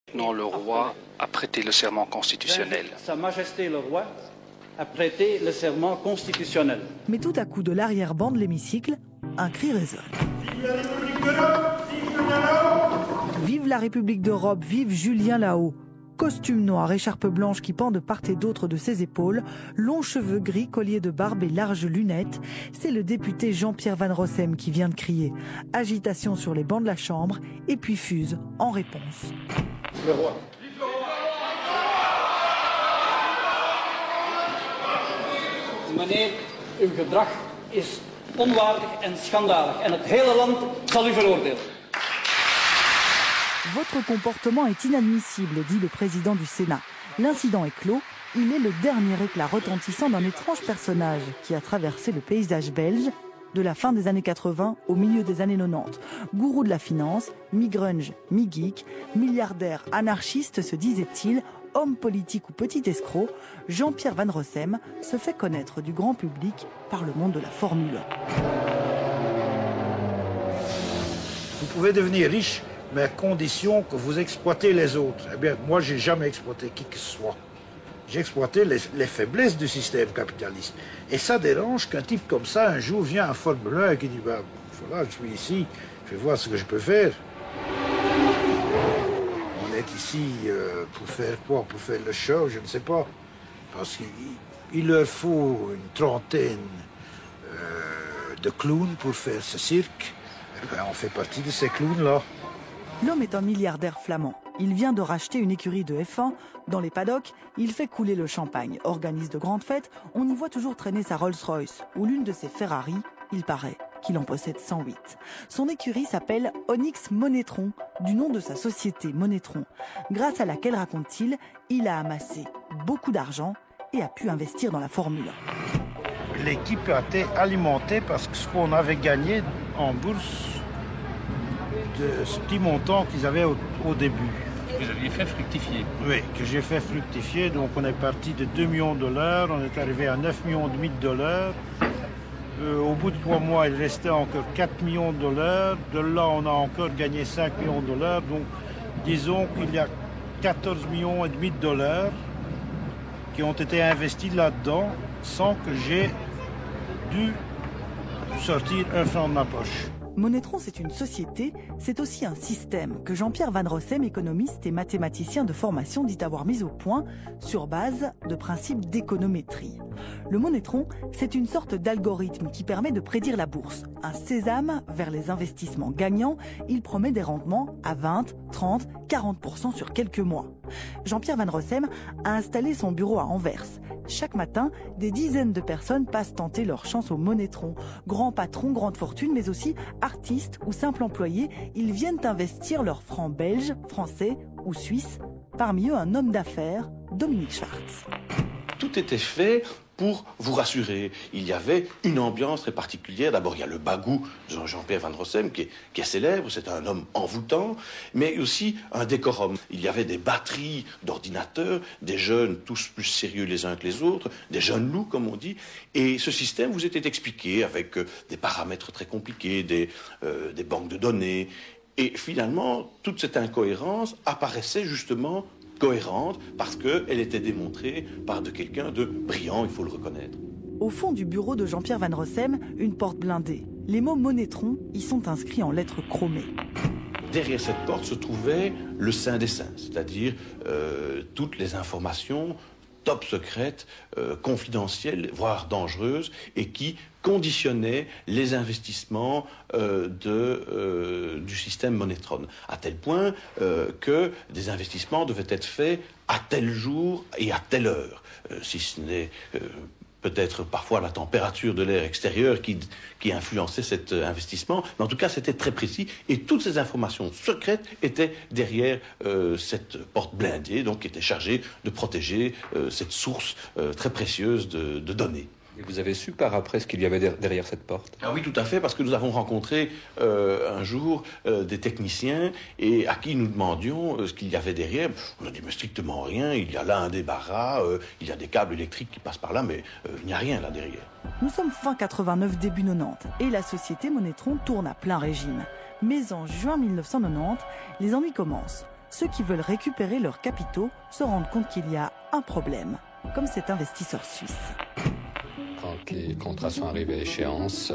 Non, le roi a prêté le serment constitutionnel. Sa Majesté le roi a prêté le serment constitutionnel. Mais tout à coup, de l'arrière-ban de l'hémicycle, un cri résonne. Vive la République d'Europe, vive Julien Lahaut. Costume noir, écharpe blanche qui pend de part et d'autre de ses épaules, longs cheveux gris, collier de barbe et larges lunettes, c'est le député Jean-Pierre Van Rossem qui vient de crier. Agitation sur les bancs de la Chambre et puis fuse en réponse. Le roi. Meneer, uw gedrag is onwaardig en schandalig en het hele land zal u veroordelen. Votre comportement est inadmissible, dit le président du Sénat. L'incident est clos. Il est le dernier éclat retentissant d'un étrange personnage qui a traversé le paysage belge de la fin des années 80 au milieu des années 90. Gourou de la finance, mi-grunge, mi-geek, milliardaire, anarchiste se disait-il, homme politique ou petit escroc, Jean-Pierre Van Rossem se fait connaître du grand public par le monde de la Formule 1. Vous pouvez devenir riche, mais à condition que vous exploitez les autres. Eh bien, moi, j'ai jamais exploité qui que ce soit. J'ai exploité les faiblesses du système capitaliste. Et ça dérange qu'un type comme ça, un jour, vient en Formule 1 et qui dit bah, voilà, je suis ici, je vais voir ce que je peux faire. On est ici pour faire quoi? Pour faire le show, je ne sais pas. Parce qu'il leur faut une trentaine de clowns pour faire ce cirque. Eh bien, on fait partie de ces clowns-là. L'homme est un milliardaire flamand. Il vient de racheter une écurie de F1. Dans les paddocks, il fait couler le champagne, organise de grandes fêtes. On y voit toujours traîner sa Rolls-Royce ou l'une de ses Ferrari. Il paraît qu'il en possède 108. Son écurie s'appelle Onyx Monetron, du nom de sa société Monetron, grâce à laquelle, raconte-t-il, il a amassé beaucoup d'argent et a pu investir dans la Formule 1. L'équipe a été alimentée parce que ce qu'on avait gagné en bourse, de ce petit montant qu'ils avaient au début. Vous aviez fait fructifier. Oui, que j'ai fait fructifier. Donc on est parti de 2 millions de dollars, on est arrivé à 9 millions et demi de dollars. Au bout de 3 mois, il restait encore 4 millions de dollars. De là, on a encore gagné 5 millions de dollars. Donc disons qu'il y a 14 millions et demi de dollars qui ont été investis là-dedans sans que j'ai dû sortir un franc de ma poche. Monetron, c'est une société, c'est aussi un système que Jean-Pierre Van Rossem, économiste et mathématicien de formation, dit avoir mis au point sur base de principes d'économétrie. Le Monetron, c'est une sorte d'algorithme qui permet de prédire la bourse. Un sésame vers les investissements gagnants, il promet des rendements à 20, 30, 40% sur quelques mois. Jean-Pierre Van Rossem a installé son bureau à Anvers. Chaque matin, des dizaines de personnes passent tenter leur chance au Monetron. Grands patrons, grandes fortunes, mais aussi artistes ou simples employés, ils viennent investir leurs francs belges, français ou suisses. Parmi eux, un homme d'affaires, Dominique Schwartz. Tout était fait pour vous rassurer. Il y avait une ambiance très particulière. D'abord, il y a le bagou de Jean-Pierre Van Rossem, qui est célèbre. C'est un homme envoûtant, mais aussi un décorum. Il y avait des batteries d'ordinateurs, des jeunes tous plus sérieux les uns que les autres, des jeunes loups, comme on dit. Et ce système vous était expliqué avec des paramètres très compliqués, des banques de données. Et finalement, toute cette incohérence apparaissait justement cohérente parce qu'elle était démontrée par quelqu'un de brillant, il faut le reconnaître. Au fond du bureau de Jean-Pierre Van Rossem, une porte blindée. Les mots Monetron y sont inscrits en lettres chromées. Derrière cette porte se trouvait le saint des saints, c'est-à-dire toutes les informations top secrètes, confidentielles, voire dangereuses, et qui conditionnaient les investissements du système Monetron, à tel point que des investissements devaient être faits à tel jour et à telle heure, si ce n'est peut-être parfois la température de l'air extérieur qui influençait cet investissement, mais en tout cas c'était très précis, et toutes ces informations secrètes étaient derrière cette porte blindée, donc qui était chargée de protéger cette source très précieuse de données. Et vous avez su par après ce qu'il y avait derrière cette porte? Ah oui, tout à fait, parce que nous avons rencontré un jour des techniciens et à qui nous demandions ce qu'il y avait derrière. On a dit, mais strictement rien, il y a là un débarras, il y a des câbles électriques qui passent par là, mais il n'y a rien là derrière. Nous sommes fin 89, début 90, et la société Monetron tourne à plein régime. Mais en juin 1990, les ennuis commencent. ceux qui veulent récupérer leurs capitaux se rendent compte qu'il y a un problème, comme cet investisseur suisse. Quand les contrats sont arrivés à échéance,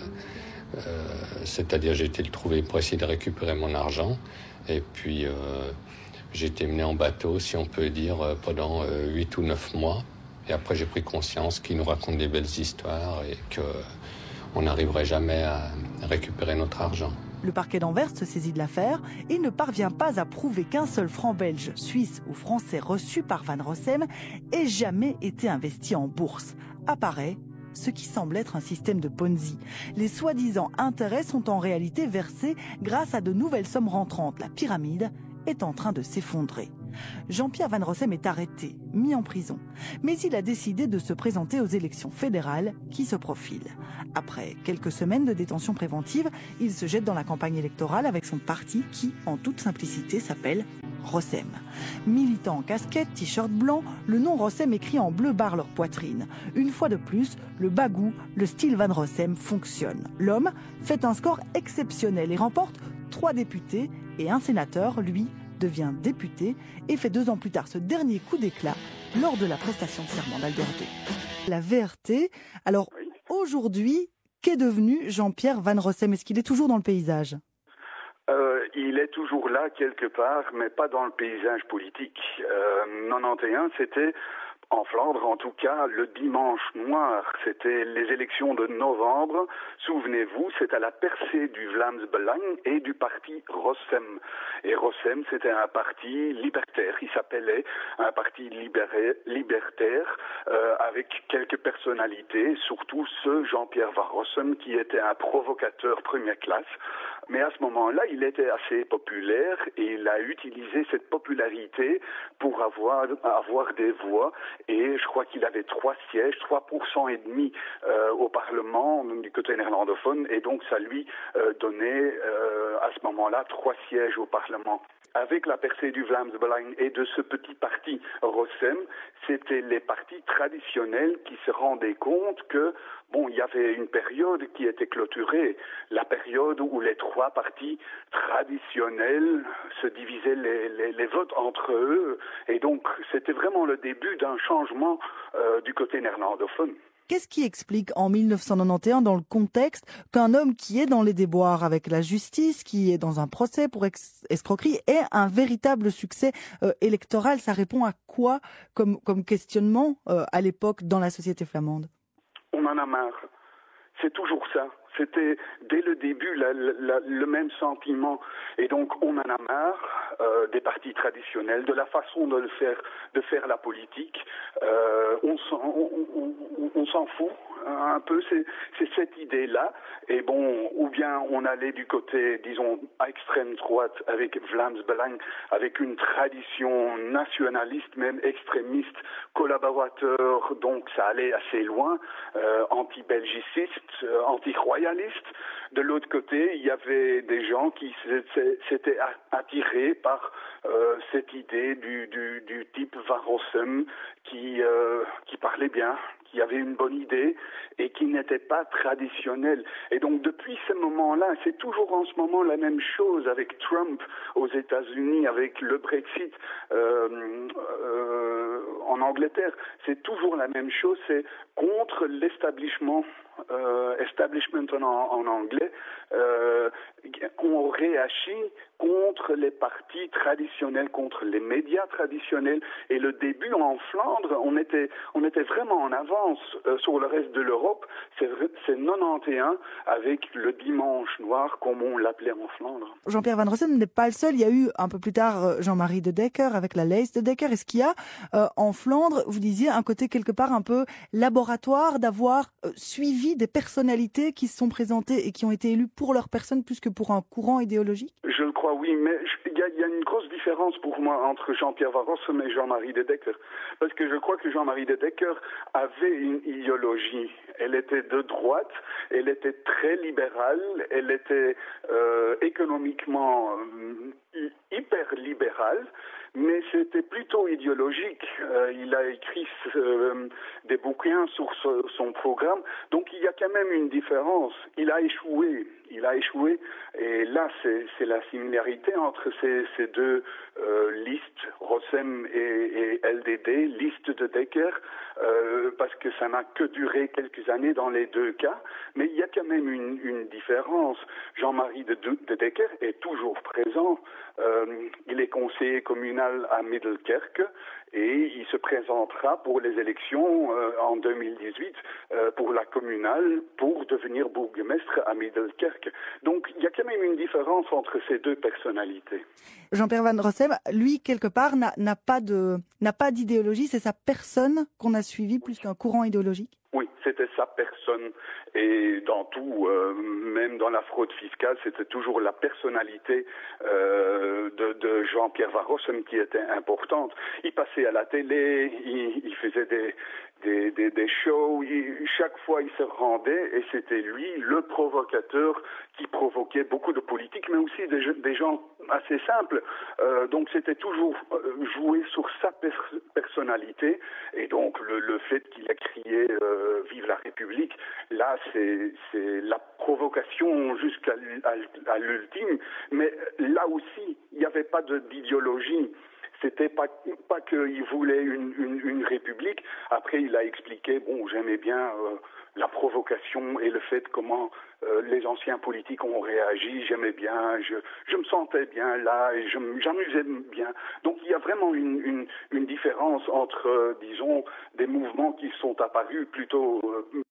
c'est-à-dire j'ai été le trouver pour essayer de récupérer mon argent, et puis j'ai été mené en bateau, si on peut dire, pendant 8 ou 9 mois. Et après j'ai pris conscience qu'ils nous racontent des belles histoires et qu'on n'arriverait jamais à récupérer notre argent. Le parquet d'Anvers se saisit de l'affaire et ne parvient pas à prouver qu'un seul franc belge, suisse ou français reçu par Van Rossem ait jamais été investi en bourse. Apparaît ce qui semble être un système de Ponzi. Les soi-disant intérêts sont en réalité versés grâce à de nouvelles sommes rentrantes. La pyramide est en train de s'effondrer. Jean-Pierre Van Rossem est arrêté, mis en prison. Mais il a décidé de se présenter aux élections fédérales qui se profilent. Après quelques semaines de détention préventive, il se jette dans la campagne électorale avec son parti qui, en toute simplicité, s'appelle Rossem. Militants en casquette, t-shirt blanc, le nom Rossem écrit en bleu barre leur poitrine. Une fois de plus, le bagou, le style Van Rossem fonctionne. L'homme fait un score exceptionnel et remporte 3 députés et un sénateur, lui, devient député et fait 2 ans plus tard ce dernier coup d'éclat lors de la prestation de serment d'Albert II. La VRT, alors aujourd'hui, qu'est devenu Jean-Pierre Van Rossem? Est-ce qu'il est toujours dans le paysage? Il est toujours là quelque part, mais pas dans le paysage politique. 91, c'était en Flandre, en tout cas, le dimanche noir, c'était les élections de novembre. Souvenez-vous, c'est à la percée du Vlaams Belang et du parti Rossem. Et Rossem, c'était un parti libertaire. Il s'appelait un parti libertaire avec quelques personnalités, surtout ce Jean-Pierre Van Rossem qui était un provocateur première classe. Mais à ce moment-là, il était assez populaire et il a utilisé cette popularité pour avoir des voix. Et je crois qu'il avait 3 sièges, 3,5% au Parlement du côté néerlandophone. Et donc ça lui donnait à ce moment-là 3 sièges au Parlement. Avec la percée du Vlaams Belang et de ce petit parti Rossem, c'était les partis traditionnels qui se rendaient compte que, il y avait une période qui était clôturée, la période où les 3 partis traditionnels se divisaient les votes entre eux. Et donc, c'était vraiment le début d'un changement du côté néerlandophone. Qu'est-ce qui explique en 1991, dans le contexte, qu'un homme qui est dans les déboires avec la justice, qui est dans un procès pour escroquerie, ait un véritable succès électoral? Ça répond à quoi comme questionnement à l'époque dans la société flamande? On en a marre. C'est toujours ça. C'était dès le début le même sentiment. Et donc on en a marre des partis traditionnels, de la façon de faire la politique. On s'en fout un peu, c'est cette idée-là. Et ou bien on allait du côté, disons, à extrême droite avec Vlaams Belang, avec une tradition nationaliste, même extrémiste, collaborateur, donc ça allait assez loin, anti-belgiciste, anti-royaliste. De l'autre côté, il y avait des gens qui s'étaient attirés par cette idée du type Van Rossem qui parlait bien, qui avait une bonne idée et qui n'était pas traditionnel. Et donc depuis ce moment-là, c'est toujours en ce moment la même chose avec Trump aux États-Unis, avec le Brexit en Angleterre. C'est toujours la même chose, c'est contre l'establishment en anglais, on réagit contre les partis traditionnels, contre les médias traditionnels. Et le début en Flandre, on était vraiment en avance sur le reste de l'Europe. C'est 91 avec le dimanche noir, comme on l'appelait en Flandre. Jean-Pierre Van Rossem n'est pas le seul. Il y a eu un peu plus tard Jean-Marie de Decker avec la Lijst de Decker. Est-ce qu'il y a en Flandre, vous disiez, un côté quelque part un peu laboratoire d'avoir suivi des personnalités qui se sont présentées et qui ont été élues pour leur personne plus que pour un courant idéologique? Je le crois, oui, mais il y a une grosse différence pour moi entre Jean-Pierre Van Rossem et Jean-Marie de Decker. Parce que je crois que Jean-Marie de Decker avait une idéologie. Elle était de droite, elle était très libérale, elle était économiquement hyper libéral, mais c'était plutôt idéologique. Il a écrit des bouquins sur son programme, donc il y a quand même une différence. Il a échoué, et là c'est la similarité entre ces deux listes, Rossem et LDD, liste de Dekker, parce que ça n'a que duré quelques années dans les deux cas, mais il y a quand même une différence. Jean-Marie de Dekker est toujours présent. Il est conseiller communal à Middelkerke et il se présentera pour les élections en 2018 pour la communale pour devenir bourgmestre à Middelkerke. Donc il y a quand même une différence entre ces deux personnalités. Jean-Pierre Van Rossem, lui, quelque part, n'a pas d'idéologie, c'est sa personne qu'on a suivie plus qu'un courant idéologique? Oui, c'était sa personne. Et dans tout, même dans la fraude fiscale, c'était toujours la personnalité de Jean-Pierre Van Rossem qui était importante. Il passait à la télé, il faisait des shows, chaque fois il se rendait et c'était lui le provocateur qui provoquait beaucoup de politiques, mais aussi des gens assez simples. Donc c'était toujours joué sur sa personnalité et donc le fait qu'il a crié Vive la République, là c'est la provocation jusqu'à l'ultime, mais là aussi il n'y avait pas d'idéologie. C'était pas qu'il voulait une république. Après, il a expliqué, bon, j'aimais bien la provocation et le fait comment les anciens politiques ont réagi. J'aimais bien, je me sentais bien là et j'amusais bien. Donc, il y a vraiment une différence entre, disons, des mouvements qui sont apparus plutôt